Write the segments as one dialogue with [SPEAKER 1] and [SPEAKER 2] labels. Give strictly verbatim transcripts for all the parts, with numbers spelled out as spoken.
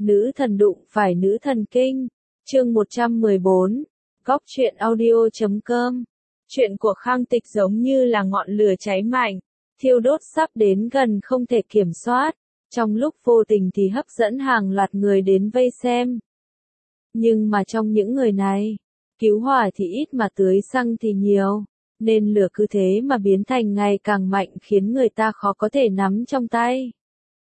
[SPEAKER 1] Nữ thần đụng phải nữ thần kinh. Chương một trăm mười bốn. Góc truyện audio chấm com. Chuyện của Khang Tịch giống như là ngọn lửa cháy mạnh, thiêu đốt sắp đến gần không thể kiểm soát, trong lúc vô tình thì hấp dẫn hàng loạt người đến vây xem. Nhưng mà trong những người này, cứu hỏa thì ít mà tưới xăng thì nhiều, nên lửa cứ thế mà biến thành ngày càng mạnh khiến người ta khó có thể nắm trong tay.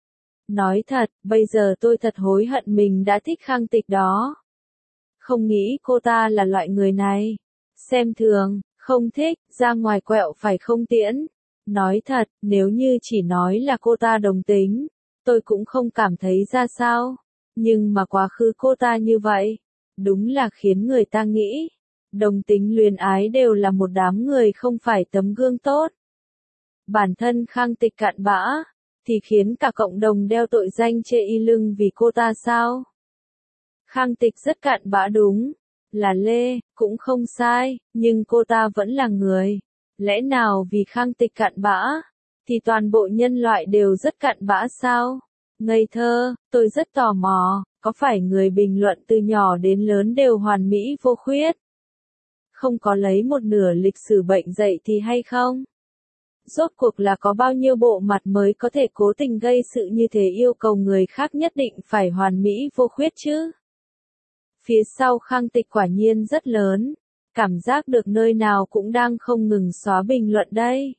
[SPEAKER 1] Nói thật, bây giờ tôi thật hối hận mình đã thích Khang Tịch đó. Không nghĩ cô ta là loại người này. Xem thường, không thích, ra ngoài quẹo phải không tiễn. Nói thật, nếu như chỉ nói là cô ta đồng tính, tôi cũng không cảm thấy ra sao. Nhưng mà quá khứ cô ta như vậy, đúng là khiến người ta nghĩ, đồng tính luyến ái đều là một đám người không phải tấm gương tốt. Bản thân Khang Tịch cặn bã, thì khiến cả cộng đồng đeo tội danh chê y lưng vì cô ta sao? Khang Tịch rất cặn bã đúng, là lê, cũng không sai, nhưng cô ta vẫn là người. Lẽ nào vì Khang Tịch cặn bã, thì toàn bộ nhân loại đều rất cặn bã sao? Ngây thơ, tôi rất tò mò, có phải người bình luận từ nhỏ đến lớn đều hoàn mỹ vô khuyết? Không có lấy một nửa lịch sử bệnh dậy thì hay không? Rốt cuộc là có bao nhiêu bộ mặt mới có thể cố tình gây sự như thế yêu cầu người khác nhất định phải hoàn mỹ vô khuyết chứ? Phía sau Khang Tịch quả nhiên rất lớn, cảm giác được nơi nào cũng đang không ngừng xóa bình luận đây.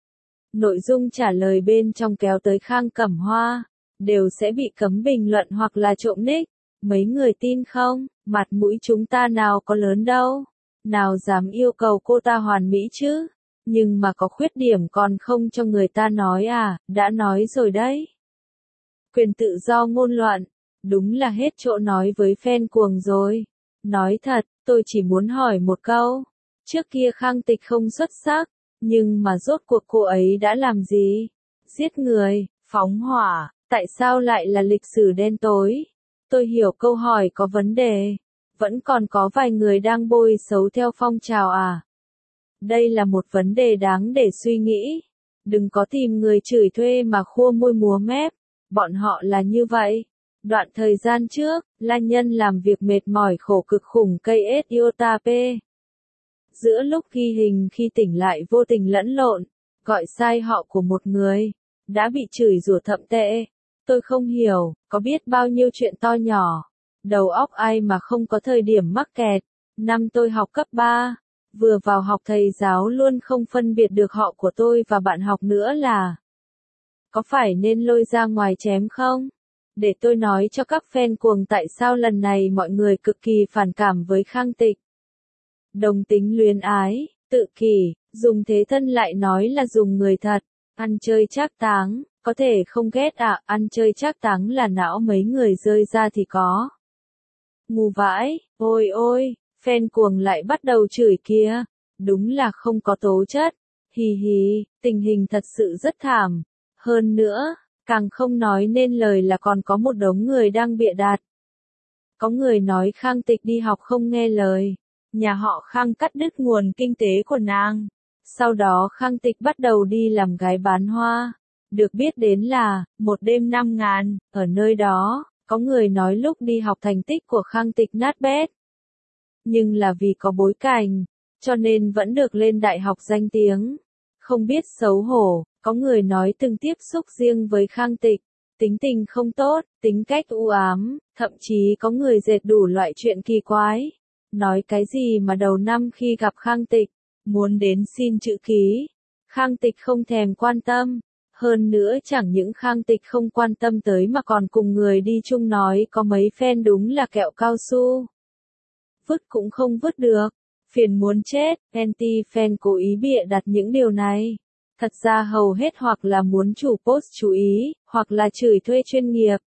[SPEAKER 1] Nội dung trả lời bên trong kéo tới Khang Cẩm Hoa, đều sẽ bị cấm bình luận hoặc là trộm nick. Mấy người tin không, mặt mũi chúng ta nào có lớn đâu, nào dám yêu cầu cô ta hoàn mỹ chứ. Nhưng mà có khuyết điểm còn không cho người ta nói à, đã nói rồi đấy. Quyền tự do ngôn luận, đúng là hết chỗ nói với fan cuồng rồi. Nói thật, tôi chỉ muốn hỏi một câu, trước kia Khang Tịch không xuất sắc, nhưng mà rốt cuộc cô ấy đã làm gì? Giết người, phóng hỏa, tại sao lại là lịch sử đen tối? Tôi hiểu câu hỏi có vấn đề, vẫn còn có vài người đang bôi xấu theo phong trào à? Đây là một vấn đề đáng để suy nghĩ. Đừng có tìm người chửi thuê mà khua môi múa mép. Bọn họ là như vậy. Đoạn thời gian trước, La Nhân làm việc mệt mỏi khổ cực khủng cây ét iota P. Giữa lúc ghi hình khi tỉnh lại vô tình lẫn lộn, gọi sai họ của một người, đã bị chửi rủa thậm tệ. Tôi không hiểu, có biết bao nhiêu chuyện to nhỏ. Đầu óc ai mà không có thời điểm mắc kẹt. Năm tôi học cấp ba. Vừa vào học thầy giáo luôn không phân biệt được họ của tôi và bạn học nữa là có phải nên lôi ra ngoài chém không? Để tôi nói cho các fan cuồng tại sao lần này mọi người cực kỳ phản cảm với Khang Tịch. Đồng tính luyến ái, tự kỷ, dùng thế thân lại nói là dùng người thật, ăn chơi trác táng, có thể không ghét à, ăn chơi trác táng là não mấy người rơi ra thì có. Ngu vãi, ôi ôi. Fan cuồng lại bắt đầu chửi kia, đúng là không có tố chất, hì hì, tình hình thật sự rất thảm, hơn nữa, càng không nói nên lời là còn có một đống người đang bịa đặt. Có người nói Khang Tịch đi học không nghe lời, nhà họ Khang cắt đứt nguồn kinh tế của nàng, sau đó Khang Tịch bắt đầu đi làm gái bán hoa, được biết đến là, một đêm năm ngàn, ở nơi đó, có người nói lúc đi học thành tích của Khang Tịch nát bét. Nhưng là vì có bối cảnh, cho nên vẫn được lên đại học danh tiếng. Không biết xấu hổ, có người nói từng tiếp xúc riêng với Khang Tịch, tính tình không tốt, tính cách u ám, thậm chí có người dệt đủ loại chuyện kỳ quái. Nói cái gì mà đầu năm khi gặp Khang Tịch, muốn đến xin chữ ký, Khang Tịch không thèm quan tâm. Hơn nữa chẳng những Khang Tịch không quan tâm tới mà còn cùng người đi chung nói có mấy fan đúng là kẹo cao su. Vứt cũng không vứt được, phiền muốn chết, anti-fan cố ý bịa đặt những điều này. Thật ra hầu hết hoặc là muốn chủ post chú ý, hoặc là chửi thuê chuyên nghiệp.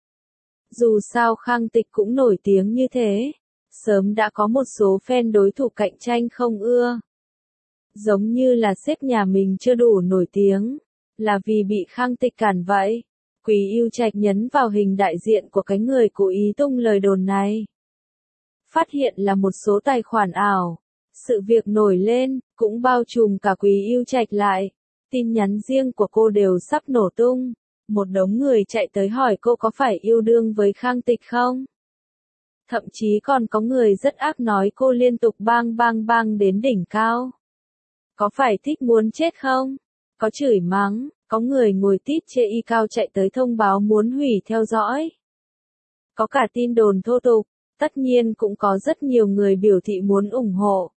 [SPEAKER 1] Dù sao Khang Tịch cũng nổi tiếng như thế, sớm đã có một số fan đối thủ cạnh tranh không ưa. Giống như là sếp nhà mình chưa đủ nổi tiếng, là vì bị Khang Tịch cản vậy. Quý Yêu Trạch nhấn vào hình đại diện của cái người cố ý tung lời đồn này. Phát hiện là một số tài khoản ảo. Sự việc nổi lên, cũng bao trùm cả Quý Yêu Trạch lại. Tin nhắn riêng của cô đều sắp nổ tung. một đống người chạy tới hỏi cô có phải yêu đương với Khang Tịch không? Thậm chí còn có người rất ác nói cô liên tục bang bang bang đến đỉnh cao. Có phải thích muốn chết không? Có chửi mắng, có người ngồi tít chê y cao chạy tới thông báo muốn hủy theo dõi. Có cả tin đồn thô tục, tất nhiên cũng có rất nhiều người biểu thị muốn ủng hộ.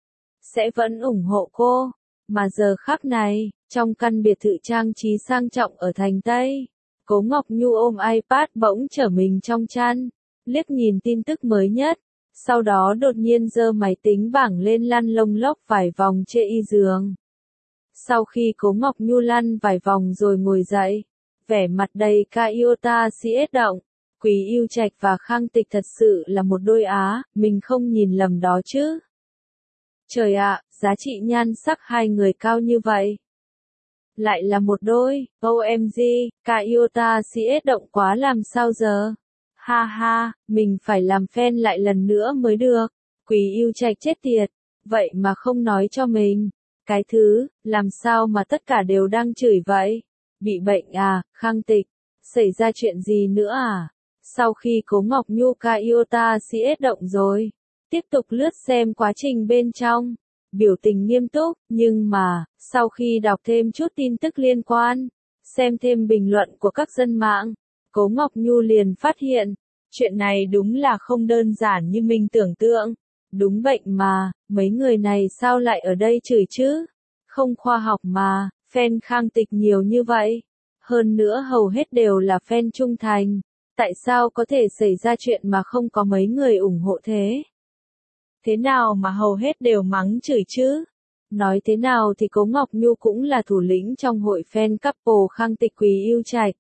[SPEAKER 1] Sẽ vẫn ủng hộ cô, mà giờ khắc này, trong căn biệt thự trang trí sang trọng ở thành Tây, Cố Ngọc Nhu ôm iPad bỗng trở mình trong chăn, liếc nhìn tin tức mới nhất, sau đó đột nhiên giơ máy tính bảng lên lăn lông lốc vài vòng trên y giường. Sau khi Cố Ngọc Nhu lăn vài vòng rồi ngồi dậy, vẻ mặt đầy Caiota siết động, Quý Yêu Trạch và Khang Tịch thật sự là một đôi á, mình không nhìn lầm đó chứ. Trời ạ, giá trị nhan sắc hai người cao như vậy. Lại là một đôi, o em giê, Caiota siết động quá làm sao giờ. Ha ha, mình phải làm fan lại lần nữa mới được. Quý Yêu Trạch chết tiệt, vậy mà không nói cho mình. Cái thứ, làm sao mà tất cả đều đang chửi vậy? Bị bệnh à, Khang Tịch? Xảy ra chuyện gì nữa à? Sau khi Cố Ngọc Nhu Caiota siết động rồi, tiếp tục lướt xem quá trình bên trong, biểu tình nghiêm túc, nhưng mà, sau khi đọc thêm chút tin tức liên quan, xem thêm bình luận của các dân mạng, Cố Ngọc Nhu liền phát hiện, chuyện này đúng là không đơn giản như mình tưởng tượng. Đúng bệnh mà, mấy người này sao lại ở đây chửi chứ? Không khoa học mà, fan Khang Tịch nhiều như vậy. Hơn nữa hầu hết đều là fan trung thành. Tại sao có thể xảy ra chuyện mà không có mấy người ủng hộ thế? Thế nào mà hầu hết đều mắng chửi chứ? Nói thế nào thì Cố Ngọc Nhu cũng là thủ lĩnh trong hội fan couple Khang Tịch Quý Yêu Trạch.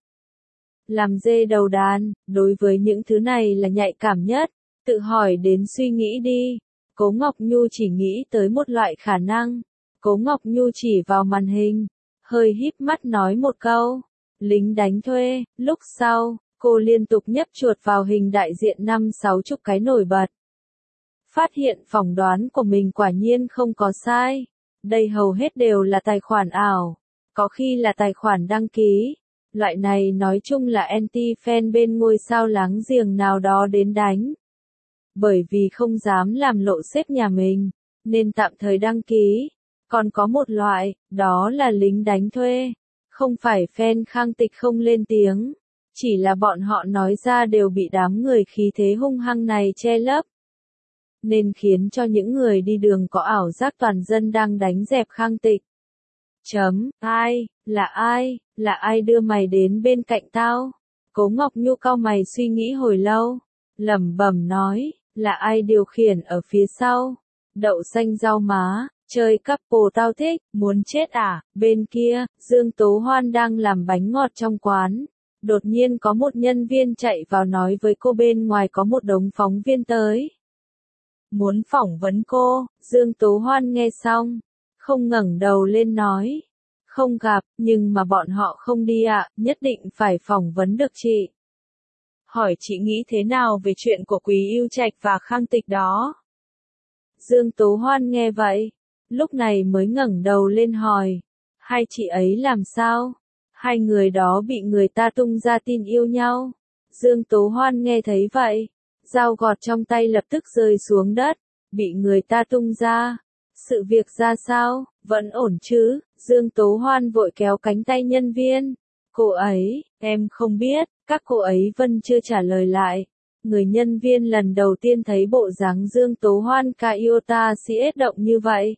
[SPEAKER 1] Làm dê đầu đàn, đối với những thứ này là nhạy cảm nhất. Tự hỏi đến suy nghĩ đi. Cố Ngọc Nhu chỉ nghĩ tới một loại khả năng. Cố Ngọc Nhu chỉ vào màn hình, hơi híp mắt nói một câu. Lính đánh thuê, lúc sau, cô liên tục nhấp chuột vào hình đại diện năm sáu chục cái nổi bật. Phát hiện phỏng đoán của mình quả nhiên không có sai. Đây hầu hết đều là tài khoản ảo, có khi là tài khoản đăng ký. Loại này nói chung là anti-fan bên ngôi sao láng giềng nào đó đến đánh. Bởi vì không dám làm lộ sếp nhà mình, nên tạm thời đăng ký. Còn có một loại, đó là lính đánh thuê. Không phải fan Khang Tịch không lên tiếng, chỉ là bọn họ nói ra đều bị đám người khí thế hung hăng này che lấp. Nên khiến cho những người đi đường có ảo giác toàn dân đang đánh dẹp Khang Tịch. Chấm, ai, là ai, là ai đưa mày đến bên cạnh tao? Cố Ngọc Nhu cau mày suy nghĩ hồi lâu, lẩm bẩm nói, là ai điều khiển ở phía sau? Đậu xanh rau má, chơi couple tao thích, muốn chết à? Bên kia, Dương Tố Hoan đang làm bánh ngọt trong quán. Đột nhiên có một nhân viên chạy vào nói với cô bên ngoài có một đống phóng viên tới. Muốn phỏng vấn cô, Dương Tố Hoan nghe xong, không ngẩng đầu lên nói. Không gặp, nhưng mà bọn họ không đi ạ, à, nhất định phải phỏng vấn được chị. Hỏi chị nghĩ thế nào về chuyện của Quý Yêu Trạch và Khang Tịch đó? Dương Tố Hoan nghe vậy, lúc này mới ngẩng đầu lên hỏi. Hai chị ấy làm sao? Hai người đó bị người ta tung ra tin yêu nhau. Dương Tố Hoan nghe thấy vậy, dao gọt trong tay lập tức rơi xuống đất, bị người ta tung ra. Sự việc ra sao, vẫn ổn chứ? Dương Tố Hoan vội kéo cánh tay nhân viên. Cô ấy, em không biết, các cô ấy vẫn chưa trả lời lại. Người nhân viên lần đầu tiên thấy bộ dáng Dương Tố Hoan Caiota siết động như vậy.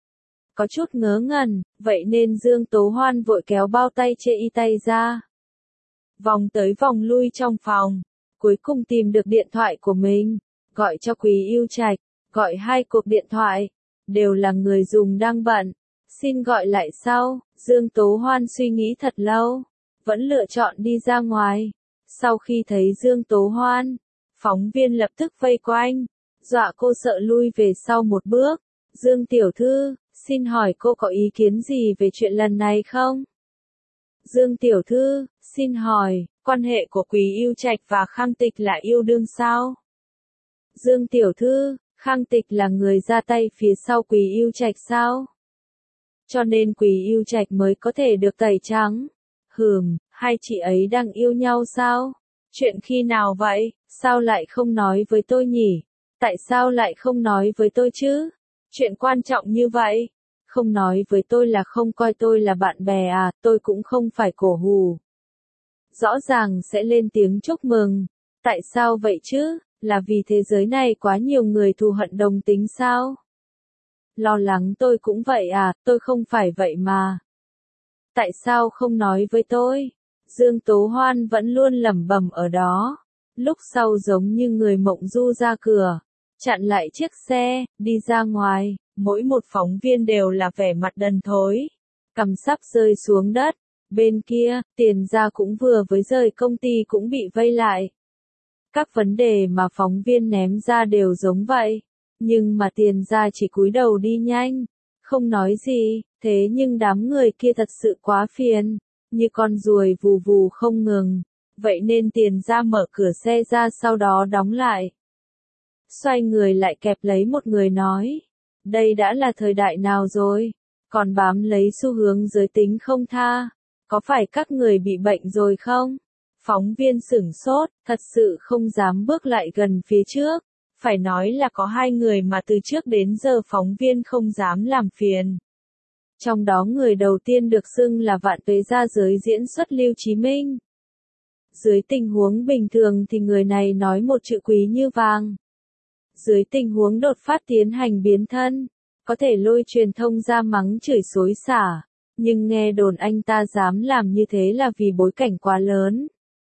[SPEAKER 1] Có chút ngớ ngẩn, vậy nên Dương Tố Hoan vội kéo bao tay chê y tay ra. Vòng tới vòng lui trong phòng, cuối cùng tìm được điện thoại của mình, gọi cho Quý Yêu Trạch, gọi hai cuộc điện thoại, đều là người dùng đang bận. Xin gọi lại sau, Dương Tố Hoan suy nghĩ thật lâu, vẫn lựa chọn đi ra ngoài. Sau khi thấy Dương Tố Hoan, phóng viên lập tức vây quanh, dọa cô sợ lui về sau một bước. Dương tiểu thư, xin hỏi cô có ý kiến gì về chuyện lần này không? Dương tiểu thư, xin hỏi, quan hệ của Quý Yêu Trạch và Khang Tịch là yêu đương sao? Dương tiểu thư, Khang Tịch là người ra tay phía sau Quý Yêu Trạch sao? Cho nên Quý Yêu Trạch mới có thể được tẩy trắng. Hừm, Hai chị ấy đang yêu nhau sao? Chuyện khi nào vậy? Sao lại không nói với tôi nhỉ? Tại sao lại không nói với tôi chứ? Chuyện quan trọng như vậy. Không nói với tôi là không coi tôi là bạn bè à, tôi cũng không phải cổ hù. Rõ ràng sẽ lên tiếng chúc mừng. Tại sao vậy chứ? Là vì thế giới này quá nhiều người thù hận đồng tính sao? Lo lắng tôi cũng vậy à, tôi không phải vậy mà. Tại sao không nói với tôi? Dương Tố Hoan vẫn luôn lẩm bẩm ở đó. Lúc sau giống như người mộng du ra cửa, chặn lại chiếc xe, đi ra ngoài, mỗi một phóng viên đều là vẻ mặt đần thối, cằm sắp rơi xuống đất. Bên kia, Tiền Gia cũng vừa với rời công ty cũng bị vây lại. Các vấn đề mà phóng viên ném ra đều giống vậy, nhưng mà Tiền Gia chỉ cúi đầu đi nhanh, không nói gì, thế nhưng đám người kia thật sự quá phiền, như con ruồi vù vù không ngừng, vậy nên Tiền Gia mở cửa xe ra sau đó đóng lại. Xoay người lại kẹp lấy một người nói, đây đã là thời đại nào rồi, còn bám lấy xu hướng giới tính không tha, có phải các người bị bệnh rồi không? Phóng viên sửng sốt, thật sự không dám bước lại gần phía trước, phải nói là có hai người mà từ trước đến giờ phóng viên không dám làm phiền. Trong đó người đầu tiên được xưng là vạn tuế gia giới diễn xuất Lưu Chí Minh. Dưới tình huống bình thường thì người này nói một chữ quý như vàng. Dưới tình huống đột phát tiến hành biến thân, có thể lôi truyền thông ra mắng chửi xối xả, nhưng nghe đồn anh ta dám làm như thế là vì bối cảnh quá lớn.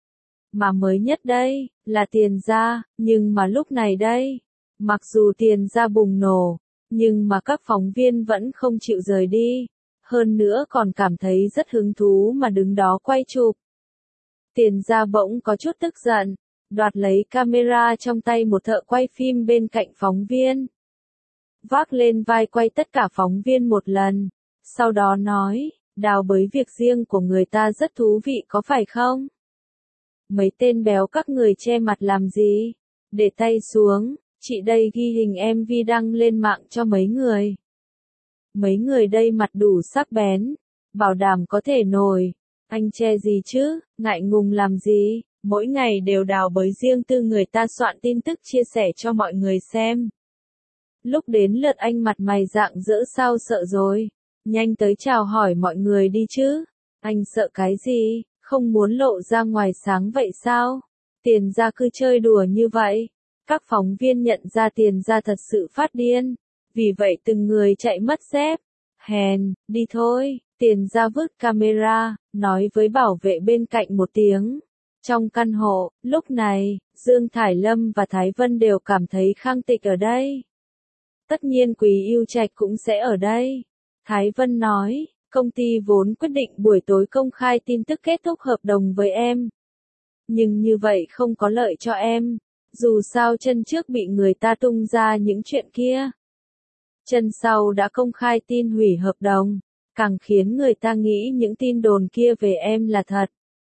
[SPEAKER 1] Mà mới nhất đây, là Tiền Gia, nhưng mà lúc này đây, mặc dù Tiền Gia bùng nổ, nhưng mà các phóng viên vẫn không chịu rời đi, hơn nữa còn cảm thấy rất hứng thú mà đứng đó quay chụp. Tiền Gia bỗng có chút tức giận, đoạt lấy camera trong tay một thợ quay phim bên cạnh phóng viên. Vác lên vai quay tất cả phóng viên một lần, sau đó nói, đào bới việc riêng của người ta rất thú vị có phải không? Mấy tên béo các người che mặt làm gì? Để tay xuống, chị đây ghi hình em vê đăng lên mạng cho mấy người. Mấy người đây mặt đủ sắc bén, bảo đảm có thể nổi. Anh che gì chứ, ngại ngùng làm gì, mỗi ngày đều đào bới riêng tư người ta soạn tin tức chia sẻ cho mọi người xem. Lúc đến lượt anh mặt mày rạng rỡ sao sợ rồi, nhanh tới chào hỏi mọi người đi chứ. Anh sợ cái gì, không muốn lộ ra ngoài sáng vậy sao? Tiền Gia cứ chơi đùa như vậy. Các phóng viên nhận ra Tiền Gia thật sự phát điên, vì vậy từng người chạy mất dép. Hèn, đi thôi. Tiền Gia vứt camera, nói với bảo vệ bên cạnh một tiếng. Trong căn hộ, lúc này, Dương Thải Lâm và Thái Vân đều cảm thấy Khang Tịch ở đây. Tất nhiên Quý Yêu Trạch cũng sẽ ở đây. Thái Vân nói, công ty vốn quyết định buổi tối công khai tin tức kết thúc hợp đồng với em. Nhưng như vậy không có lợi cho em, dù sao chân trước bị người ta tung ra những chuyện kia. Chân sau đã công khai tin hủy hợp đồng, càng khiến người ta nghĩ những tin đồn kia về em là thật.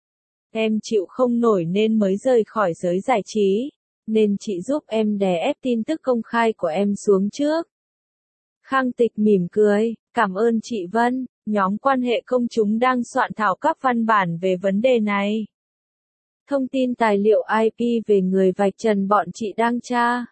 [SPEAKER 1] Em chịu không nổi nên mới rời khỏi giới giải trí, nên chị giúp em đè ép tin tức công khai của em xuống trước. Khang Tịch mỉm cười, cảm ơn chị Vân, nhóm quan hệ công chúng đang soạn thảo các văn bản về vấn đề này. Thông tin tài liệu i pê về người vạch trần bọn chị đang tra.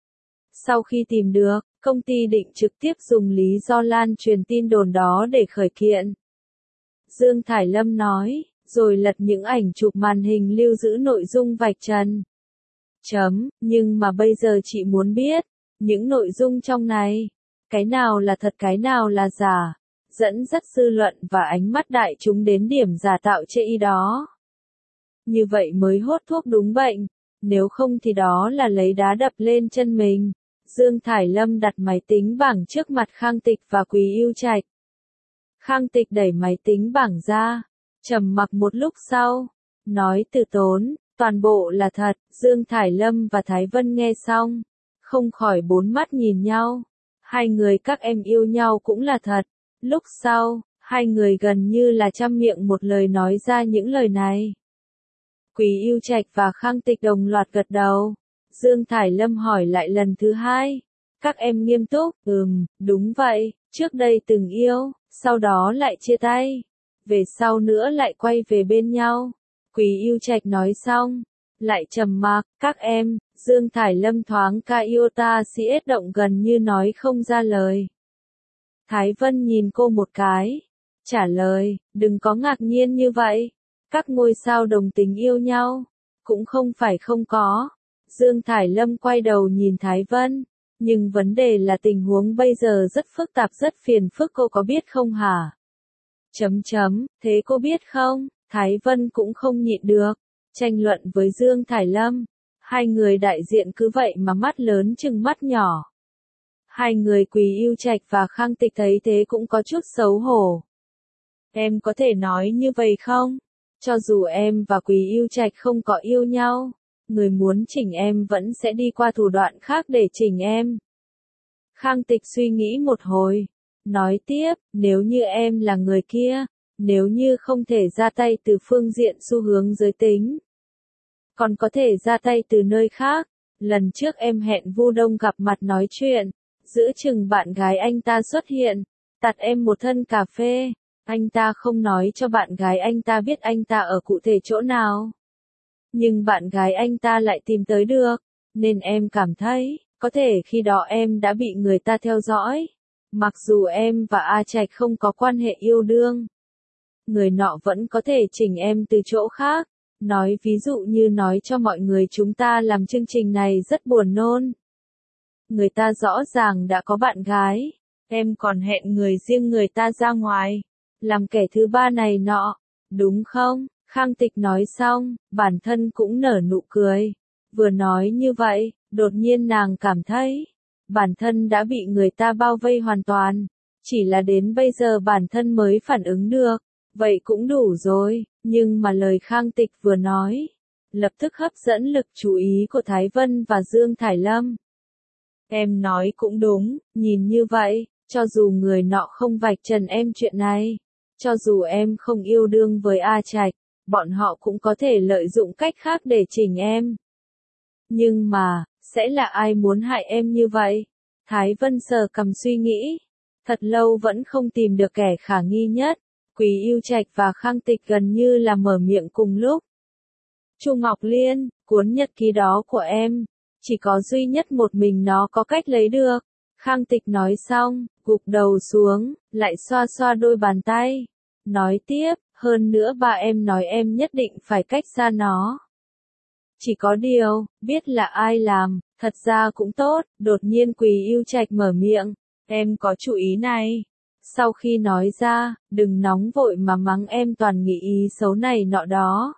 [SPEAKER 1] Sau khi tìm được, công ty định trực tiếp dùng lý do lan truyền tin đồn đó để khởi kiện. Dương Thải Lâm nói, rồi lật những ảnh chụp màn hình lưu giữ nội dung vạch trần. Chấm, nhưng mà bây giờ chị muốn biết, những nội dung trong này, cái nào là thật cái nào là giả, dẫn dắt dư luận và ánh mắt đại chúng đến điểm giả tạo chê y đó. Như vậy mới hốt thuốc đúng bệnh, nếu không thì đó là lấy đá đập lên chân mình. Dương Thải Lâm đặt máy tính bảng trước mặt Khang Tịch và Quý Yêu Trạch. Khang Tịch đẩy máy tính bảng ra, trầm mặc một lúc sau, nói từ tốn, toàn bộ là thật. Dương Thải Lâm và Thái Vân nghe xong, không khỏi bốn mắt nhìn nhau. Hai người các em yêu nhau cũng là thật. Lúc sau, hai người gần như là trăm miệng một lời nói ra những lời này. Quý Yêu Trạch và Khang Tịch đồng loạt gật đầu. Dương Thải Lâm hỏi lại lần thứ hai. Các em nghiêm túc, ừm, đúng vậy, trước đây từng yêu, sau đó lại chia tay. về sau nữa lại quay về bên nhau. Quý Yêu Trạch nói xong, lại trầm mặc, các em, Dương Thải Lâm thoáng ca iota si ết động gần như nói không ra lời. Thái Vân nhìn cô một cái, trả lời, đừng có ngạc nhiên như vậy, các ngôi sao đồng tính yêu nhau, cũng không phải không có. Dương Thải Lâm quay đầu nhìn Thái Vân, nhưng vấn đề là tình huống bây giờ rất phức tạp rất phiền phức cô có biết không hả? Chấm chấm, thế cô biết không? Thái Vân cũng không nhịn được, tranh luận với Dương Thải Lâm. Hai người đại diện cứ vậy mà mắt lớn chừng mắt nhỏ. Hai người Quý Yêu Trạch và Khang Tịch thấy thế cũng có chút xấu hổ. Em có thể nói như vậy không? Cho dù em và Quý Yêu Trạch không có yêu nhau, người muốn chỉnh em vẫn sẽ đi qua thủ đoạn khác để chỉnh em. Khang Tịch suy nghĩ một hồi, nói tiếp, nếu như em là người kia, nếu như không thể ra tay từ phương diện xu hướng giới tính, còn có thể ra tay từ nơi khác. Lần trước em hẹn Vu Đông gặp mặt nói chuyện, giữa chừng bạn gái anh ta xuất hiện, tạt em một thân cà phê, anh ta không nói cho bạn gái anh ta biết anh ta ở cụ thể chỗ nào. Nhưng bạn gái anh ta lại tìm tới được, nên em cảm thấy, có thể khi đó em đã bị người ta theo dõi. Mặc dù em và A Trạch không có quan hệ yêu đương, người nọ vẫn có thể chỉnh em từ chỗ khác. Nói ví dụ như nói cho mọi người chúng ta làm chương trình này rất buồn nôn. Người ta rõ ràng đã có bạn gái, em còn hẹn người riêng người ta ra ngoài, làm kẻ thứ ba này nọ, đúng không? Khang Tịch nói xong, bản thân cũng nở nụ cười. Vừa nói như vậy, đột nhiên nàng cảm thấy, bản thân đã bị người ta bao vây hoàn toàn. Chỉ là đến bây giờ bản thân mới phản ứng được, vậy cũng đủ rồi. Nhưng mà lời Khang Tịch vừa nói, lập tức hấp dẫn lực chú ý của Thái Vân và Dương Thải Lâm. Em nói cũng đúng, nhìn như vậy, cho dù người nọ không vạch trần em chuyện này, cho dù em không yêu đương với A Trạch, bọn họ cũng có thể lợi dụng cách khác để chỉnh em. Nhưng mà, sẽ là ai muốn hại em như vậy? Thái Vân sờ cằm suy nghĩ, thật lâu vẫn không tìm được kẻ khả nghi nhất. Quý Yêu Trạch và Khang Tịch gần như là mở miệng cùng lúc. Chu Ngọc Liên, cuốn nhật ký đó của em, chỉ có duy nhất một mình nó có cách lấy được. Khang Tịch nói xong, gục đầu xuống, lại xoa xoa đôi bàn tay. Nói tiếp, hơn nữa ba em nói em nhất định phải cách xa nó. Chỉ có điều, biết là ai làm, thật ra cũng tốt. Đột nhiên Quý Yêu Trạch mở miệng, em có chủ ý này. Sau khi nói ra, đừng nóng vội mà mắng em toàn nghĩ ý xấu này nọ đó.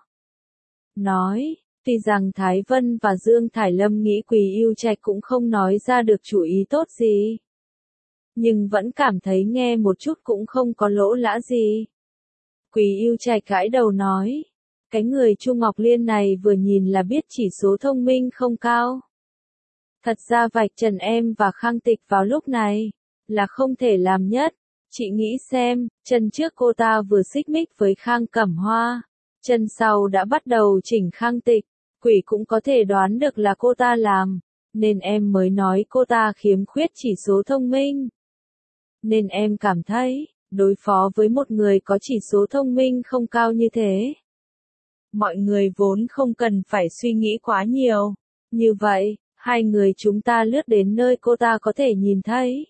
[SPEAKER 1] Nói, tuy rằng Thái Vân và Dương Thải Lâm nghĩ Quý Yêu Trạch cũng không nói ra được chủ ý tốt gì, nhưng vẫn cảm thấy nghe một chút cũng không có lỗ lã gì. Quý Yêu Trạch gãi đầu nói, cái người Chu Ngọc Liên này vừa nhìn là biết chỉ số thông minh không cao. Thật ra vạch trần em và Khang Tịch vào lúc này, là không thể làm nhất. Chị nghĩ xem, chân trước cô ta vừa xích mích với Khang Cẩm Hoa, chân sau đã bắt đầu chỉnh Khang Tịch, quỷ cũng có thể đoán được là cô ta làm, nên em mới nói cô ta khiếm khuyết chỉ số thông minh. Nên em cảm thấy, đối phó với một người có chỉ số thông minh không cao như thế, mọi người vốn không cần phải suy nghĩ quá nhiều. Như vậy, hai người chúng ta lướt đến nơi cô ta có thể nhìn thấy.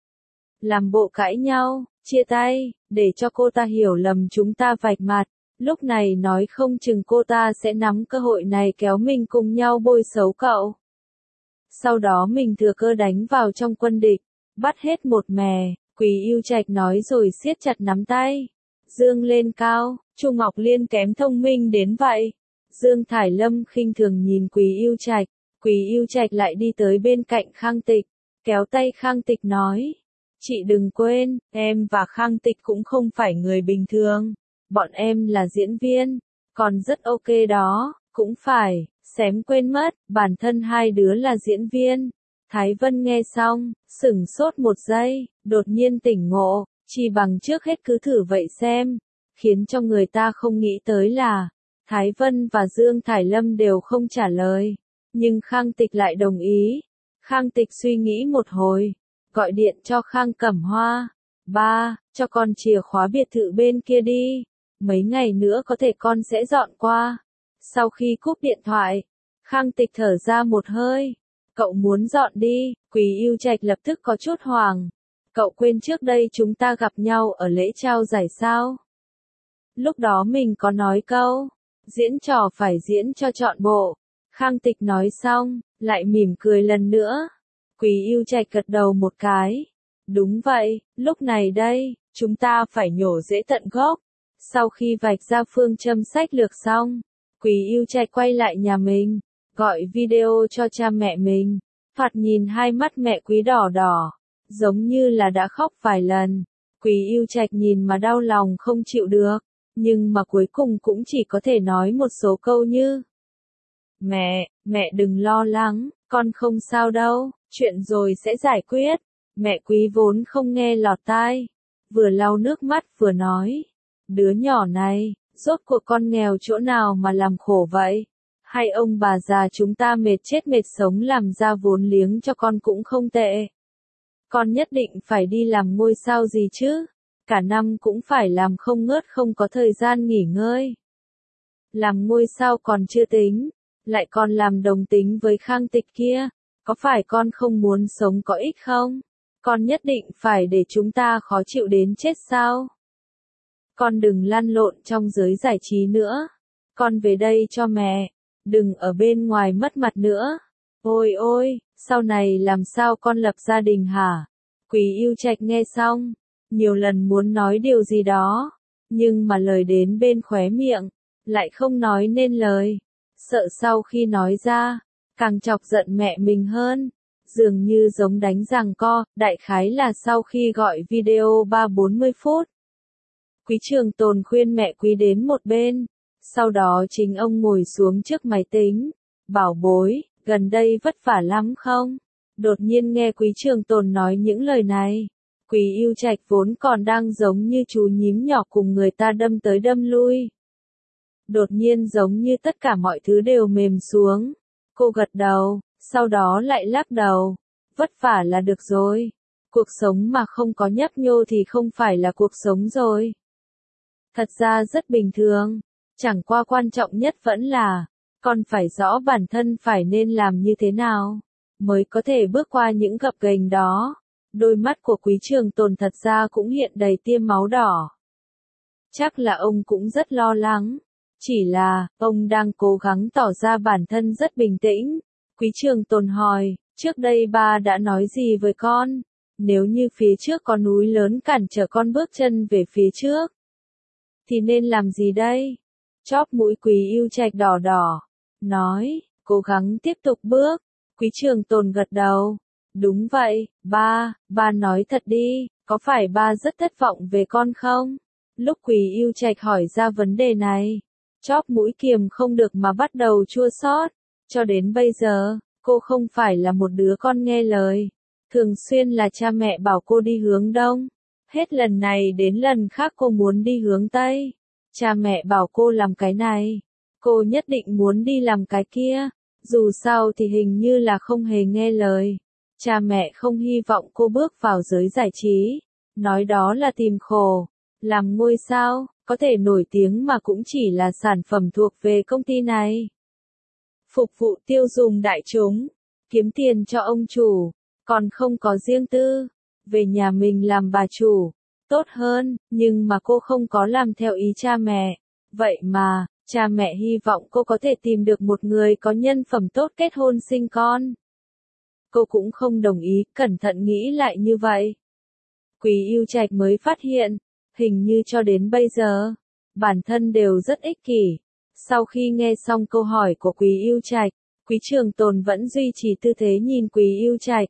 [SPEAKER 1] Làm bộ cãi nhau, chia tay, để cho cô ta hiểu lầm chúng ta vạch mặt. Lúc này nói không chừng cô ta sẽ nắm cơ hội này kéo mình cùng nhau bôi xấu cậu. Sau đó mình thừa cơ đánh vào trong quân địch, bắt hết một mè. Quý Yêu Trạch nói rồi siết chặt nắm tay, dương lên cao. Chu Ngọc Liên kém thông minh đến vậy. Dương Thải Lâm khinh thường nhìn Quý Yêu Trạch. Quý Yêu Trạch lại đi tới bên cạnh Khang Tịch, kéo tay Khang Tịch nói, chị đừng quên, em và Khang Tịch cũng không phải người bình thường. Bọn em là diễn viên, còn rất ok đó, cũng phải, xém quên mất, bản thân hai đứa là diễn viên. Thái Vân nghe xong, sửng sốt một giây, đột nhiên tỉnh ngộ, chỉ bằng trước hết cứ thử vậy xem. Khiến cho người ta không nghĩ tới là, Thái Vân và Dương Thải Lâm đều không trả lời, nhưng Khang Tịch lại đồng ý. Khang Tịch suy nghĩ một hồi, gọi điện cho Khang Cẩm Hoa, ba, cho con chìa khóa biệt thự bên kia đi. mấy ngày nữa có thể con sẽ dọn qua. Sau khi cúp điện thoại, Khang Tịch thở ra một hơi. Cậu muốn dọn đi, Quý Yêu Trạch lập tức có chút hoảng. Cậu quên trước đây chúng ta gặp nhau ở lễ trao giải sao? Lúc đó mình có nói câu, diễn trò phải diễn cho trọn bộ. Khang Tịch nói xong, lại mỉm cười lần nữa. Quý Yêu Trạch gật đầu một cái. Đúng vậy, lúc này đây, chúng ta phải nhổ rễ tận gốc. Sau khi vạch ra phương châm sách lược xong, Quý Yêu Trạch quay lại nhà mình, gọi video cho cha mẹ mình. Thoạt nhìn hai mắt mẹ Quý đỏ đỏ, giống như là đã khóc vài lần. Quý Yêu Trạch nhìn mà đau lòng không chịu được, nhưng mà cuối cùng cũng chỉ có thể nói một số câu như: Mẹ, mẹ đừng lo lắng, con không sao đâu, chuyện rồi sẽ giải quyết. Mẹ Quý vốn không nghe lọt tai, vừa lau nước mắt vừa nói: Đứa nhỏ này, rốt cuộc con nghèo chỗ nào mà làm khổ vậy? Hay ông bà già chúng ta mệt chết mệt sống làm ra vốn liếng cho con cũng không tệ. Con nhất định phải đi làm ngôi sao gì chứ? Cả năm cũng phải làm không ngớt không có thời gian nghỉ ngơi. Làm ngôi sao còn chưa tính, lại còn làm đồng tính với Khang Tịch kia, có phải con không muốn sống có ích không? Con nhất định phải để chúng ta khó chịu đến chết sao? Con đừng lăn lộn trong giới giải trí nữa. Con về đây cho mẹ, đừng ở bên ngoài mất mặt nữa. Ôi ôi, sau này làm sao con lập gia đình hả? Quý Yêu Trạch nghe xong, nhiều lần muốn nói điều gì đó, nhưng mà lời đến bên khóe miệng, lại không nói nên lời. Sợ sau khi nói ra, càng chọc giận mẹ mình hơn. Dường như giống đánh giằng co, đại khái là sau khi gọi video ba bốn mươi phút. Quý Trường Tồn khuyên mẹ Quý đến một bên, sau đó chính ông ngồi xuống trước máy tính. Bảo bối, gần đây vất vả lắm không? Đột nhiên nghe Quý Trường Tồn nói những lời này. Quý Yêu Trạch vốn còn đang giống như chú nhím nhỏ cùng người ta đâm tới đâm lui. Đột nhiên giống như tất cả mọi thứ đều mềm xuống. Cô gật đầu, sau đó lại lắc đầu. Vất vả là được rồi. Cuộc sống mà không có nhấp nhô thì không phải là cuộc sống rồi. Thật ra rất bình thường. Chẳng qua quan trọng nhất vẫn là, con phải rõ bản thân phải nên làm như thế nào, mới có thể bước qua những gập ghềnh đó. Đôi mắt của Quý Trường Tồn thật ra cũng hiện đầy tia máu đỏ. Chắc là ông cũng rất lo lắng. Chỉ là, ông đang cố gắng tỏ ra bản thân rất bình tĩnh. Quý Trường Tồn hỏi, trước đây ba đã nói gì với con? Nếu như phía trước có núi lớn cản trở con bước chân về phía trước, thì nên làm gì đây? Chóp mũi Quý Yêu Trạch đỏ đỏ, nói, cố gắng tiếp tục bước. Quý Trường Tồn gật đầu. Đúng vậy, ba, ba nói thật đi, có phải ba rất thất vọng về con không? Lúc Quý Yêu Trạch hỏi ra vấn đề này, chóp mũi kiềm không được mà bắt đầu chua xót. Cho đến bây giờ, cô không phải là một đứa con nghe lời. Thường xuyên là cha mẹ bảo cô đi hướng đông. Hết lần này đến lần khác cô muốn đi hướng tây. Cha mẹ bảo cô làm cái này, cô nhất định muốn đi làm cái kia. Dù sao thì hình như là không hề nghe lời. Cha mẹ không hy vọng cô bước vào giới giải trí. Nói đó là tìm khổ. Làm ngôi sao, có thể nổi tiếng mà cũng chỉ là sản phẩm thuộc về công ty này. Phục vụ tiêu dùng đại chúng, kiếm tiền cho ông chủ, còn không có riêng tư. Về nhà mình làm bà chủ, tốt hơn, nhưng mà cô không có làm theo ý cha mẹ. Vậy mà, cha mẹ hy vọng cô có thể tìm được một người có nhân phẩm tốt kết hôn sinh con. Cô cũng không đồng ý, cẩn thận nghĩ lại như vậy. Quý Yêu Trạch mới phát hiện, hình như cho đến bây giờ, bản thân đều rất ích kỷ. Sau khi nghe xong câu hỏi của Quý Yêu Trạch, Quý Trường Tồn vẫn duy trì tư thế nhìn Quý Yêu Trạch.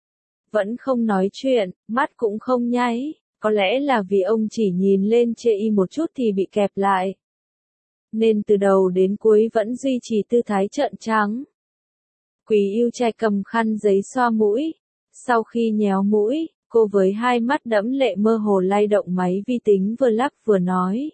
[SPEAKER 1] Vẫn không nói chuyện, mắt cũng không nháy, có lẽ là vì ông chỉ nhìn lên chê y một chút thì bị kẹp lại. Nên từ đầu đến cuối vẫn duy trì tư thái trợn trắng. Quý Yêu Trạch cầm khăn giấy xoa mũi. Sau khi nhéo mũi, cô với hai mắt đẫm lệ mơ hồ lay động máy vi tính vừa lắc vừa nói.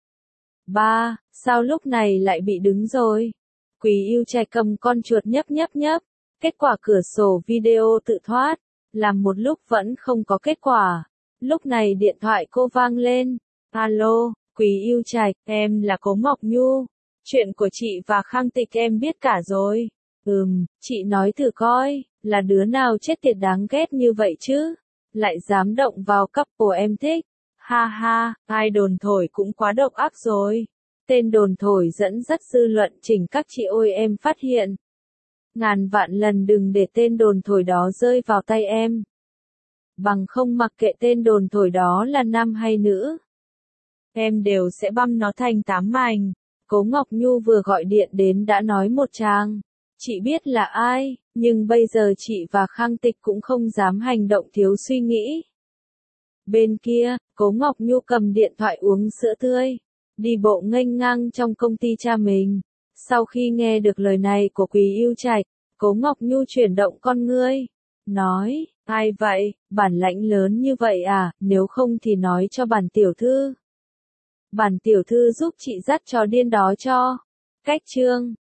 [SPEAKER 1] Ba, sao lúc này lại bị đứng rồi? Quý Yêu Trạch cầm con chuột nhấp nhấp nhấp. Kết quả cửa sổ video tự thoát. Làm một lúc vẫn không có kết quả. Lúc này điện thoại cô vang lên. Alo, Quý yêu trạch, em là Cố Ngọc Nhu. Chuyện của chị và Khang Tịch em biết cả rồi. Ừm, chị nói thử coi, là đứa nào chết tiệt đáng ghét như vậy chứ? Lại dám động vào couple em thích. Ha ha, ai đồn thổi cũng quá độc ác rồi. Tên đồn thổi dẫn dắt dư luận chỉnh các chị ôi em phát hiện. Ngàn vạn lần đừng để tên đồn thổi đó rơi vào tay em. Bằng không mặc kệ tên đồn thổi đó là nam hay nữ. Em đều sẽ băm nó thành tám mảnh. Cố Ngọc Nhu vừa gọi điện đến đã nói một tràng. Chị biết là ai, nhưng bây giờ chị và Khang Tịch cũng không dám hành động thiếu suy nghĩ. Bên kia, Cố Ngọc Nhu cầm điện thoại uống sữa tươi, đi bộ nghênh ngang trong công ty cha mình. Sau khi nghe được lời này của Quý Yêu Trạch, Cố Ngọc Nhu chuyển động con ngươi, nói, ai vậy, bản lãnh lớn như vậy à, nếu không thì nói cho bản tiểu thư. Bản tiểu thư giúp chị dắt chó điên đó cho. Cách chương